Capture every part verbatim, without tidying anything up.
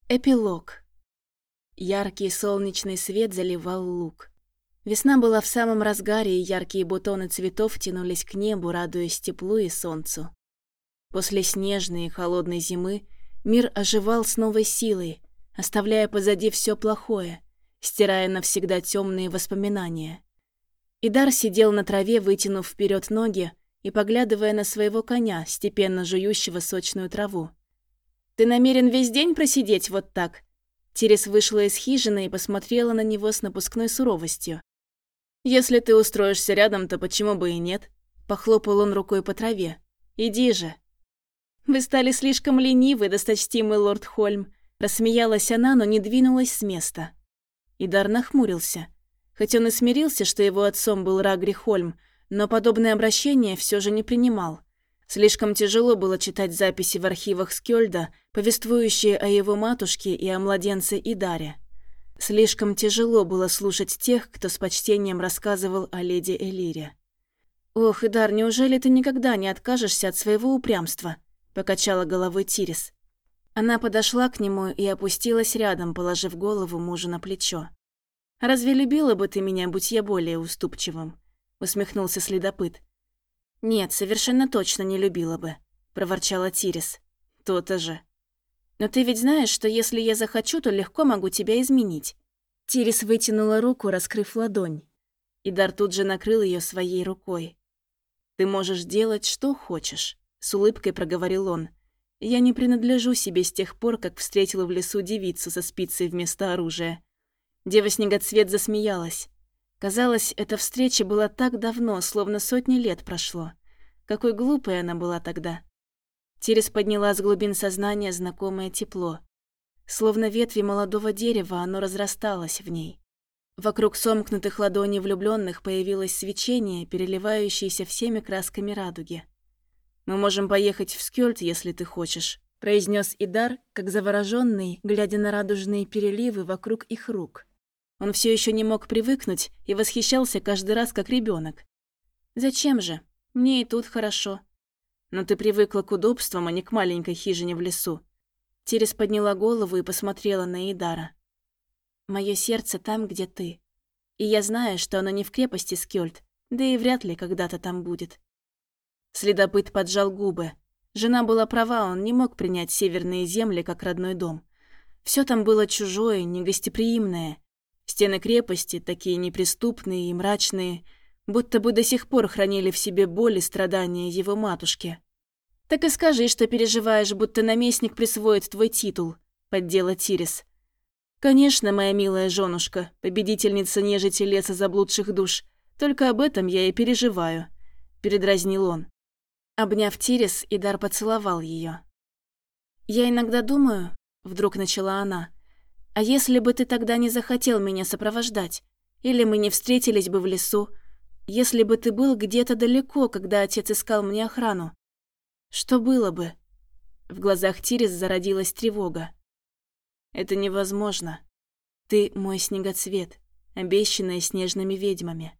Эпилог. Яркий солнечный свет заливал луг. Весна была в самом разгаре, и яркие бутоны цветов тянулись к небу, радуясь теплу и солнцу. После снежной и холодной зимы мир оживал с новой силой, оставляя позади все плохое, стирая навсегда темные воспоминания. Идар сидел на траве, вытянув вперед ноги и поглядывая на своего коня, степенно жующего сочную траву. «Ты намерен весь день просидеть вот так?» Тирис вышла из хижины и посмотрела на него с напускной суровостью. «Если ты устроишься рядом, то почему бы и нет?» Похлопал он рукой по траве. «Иди же». «Вы стали слишком ленивы, досточтимый лорд Хольм», рассмеялась она, но не двинулась с места. Идар нахмурился. Хоть он и смирился, что его отцом был Рагри Хольм, но подобное обращение все же не принимал. Слишком тяжело было читать записи в архивах Скёльда, повествующие о его матушке и о младенце Идаре. Слишком тяжело было слушать тех, кто с почтением рассказывал о леди Элире. «Ох, Идар, неужели ты никогда не откажешься от своего упрямства?» – покачала головой Тирис. Она подошла к нему и опустилась рядом, положив голову мужу на плечо. «Разве любила бы ты меня, будь я более уступчивым?» – усмехнулся следопыт. «Нет, совершенно точно не любила бы», – проворчала Тирис. «То-то же. Но ты ведь знаешь, что если я захочу, то легко могу тебя изменить». Тирис вытянула руку, раскрыв ладонь. Идар тут же накрыл ее своей рукой. «Ты можешь делать, что хочешь», – с улыбкой проговорил он. «Я не принадлежу себе с тех пор, как встретила в лесу девицу со спицей вместо оружия». Дева-снегоцвет засмеялась. Казалось, эта встреча была так давно, словно сотни лет прошло. Какой глупой она была тогда. Тирис подняла с глубин сознания знакомое тепло. Словно ветви молодого дерева, оно разрасталось в ней. Вокруг сомкнутых ладоней влюбленных появилось свечение, переливающееся всеми красками радуги. «Мы можем поехать в Скёльд, если ты хочешь», – произнес Идар, как завороженный, глядя на радужные переливы вокруг их рук. Он все еще не мог привыкнуть и восхищался каждый раз, как ребенок. «Зачем же? Мне и тут хорошо». «Но ты привыкла к удобствам, а не к маленькой хижине в лесу». Тирис подняла голову и посмотрела на Идара. «Мое сердце там, где ты. И я знаю, что оно не в крепости Скёльд, да и вряд ли когда-то там будет». Следопыт поджал губы. Жена была права, он не мог принять северные земли как родной дом. Все там было чужое, негостеприимное. Стены крепости, такие неприступные и мрачные, будто бы до сих пор хранили в себе боль и страдания его матушки. «Так и скажи, что переживаешь, будто наместник присвоит твой титул», — поддела Тирис. «Конечно, моя милая женушка, победительница нежити леса заблудших душ, только об этом я и переживаю», — передразнил он. Обняв Тирис, Идар поцеловал ее. «Я иногда думаю», — вдруг начала она, «а если бы ты тогда не захотел меня сопровождать, или мы не встретились бы в лесу, если бы ты был где-то далеко, когда отец искал мне охрану, что было бы?» В глазах Тирис зародилась тревога. «Это невозможно. Ты мой снегоцвет, обещанная снежными ведьмами».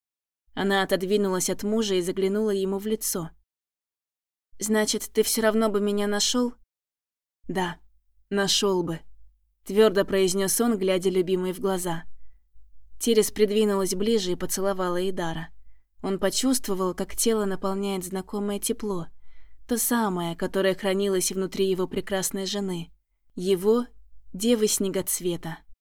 Она отодвинулась от мужа и заглянула ему в лицо. «Значит, ты все равно бы меня нашел?» «Да, нашел бы», — твердо произнес он, глядя любимой в глаза. Тирис придвинулась ближе и поцеловала Идара. Он почувствовал, как тело наполняет знакомое тепло, то самое, которое хранилось внутри его прекрасной жены, его девы снегоцвета.